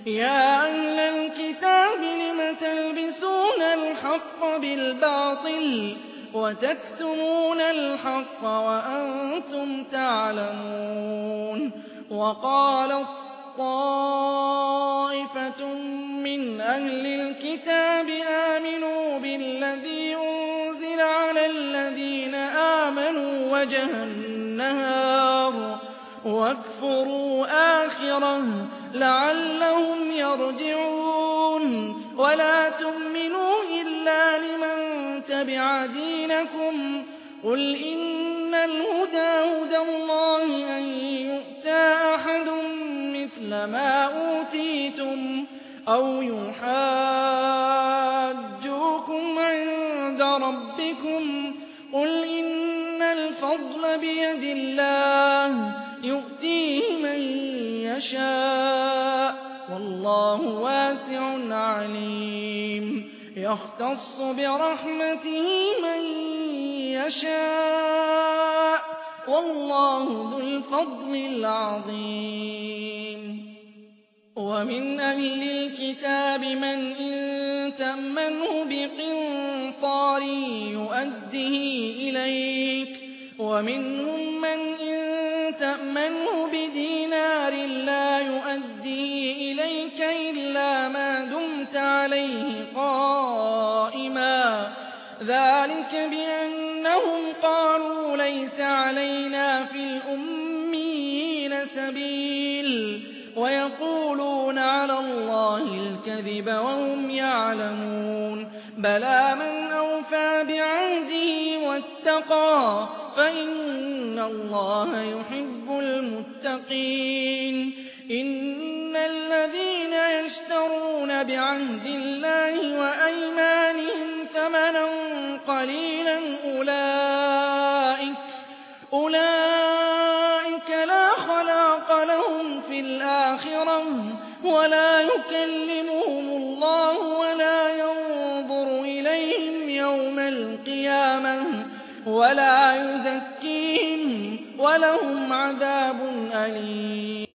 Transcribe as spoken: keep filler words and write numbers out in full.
يا أهل الكتاب لم تلبسون الحق بالباطل وتكتمون الحق وأنتم تعلمون وقالت طائفة من أهل الكتاب آمنوا بالذي أنزل على الذين آمنوا وجه النهار واكفروا آخره لعلهم يرجعون ولا تؤمنوا إلا لمن تبع دينكم قل إن الهدى هدى الله أن يؤتى أحد مثل ما أوتيتم أو يحاجوكم عند ربكم قل إن الفضل بيد الله يؤتيه من يشاء والله واسع عليم يختص برحمته من يشاء والله ذو الفضل العظيم ومن أهل الكتاب من إن تأمنه بقنطار يؤده إليك ومنهم من إن تأمنه بدينار لا يؤديه إليك إلا ما دمت عليه قائما ذلك بأنهم قالوا ليس علينا في الأميين سبيل ويقولون على الله الكذب وهم يعلمون بلى من أوفى بعهده واتقى فإن الله يحب المتقين إن الذين يشترون بعهد الله وأيمانهم ثمنا قليلا أولئك, أولئك لا خلاق لهم في الآخرة ولا يكلمهم الله ولا ينظر إليهم يوم القيامة ولا يزكيهم ولهم عذاب أليم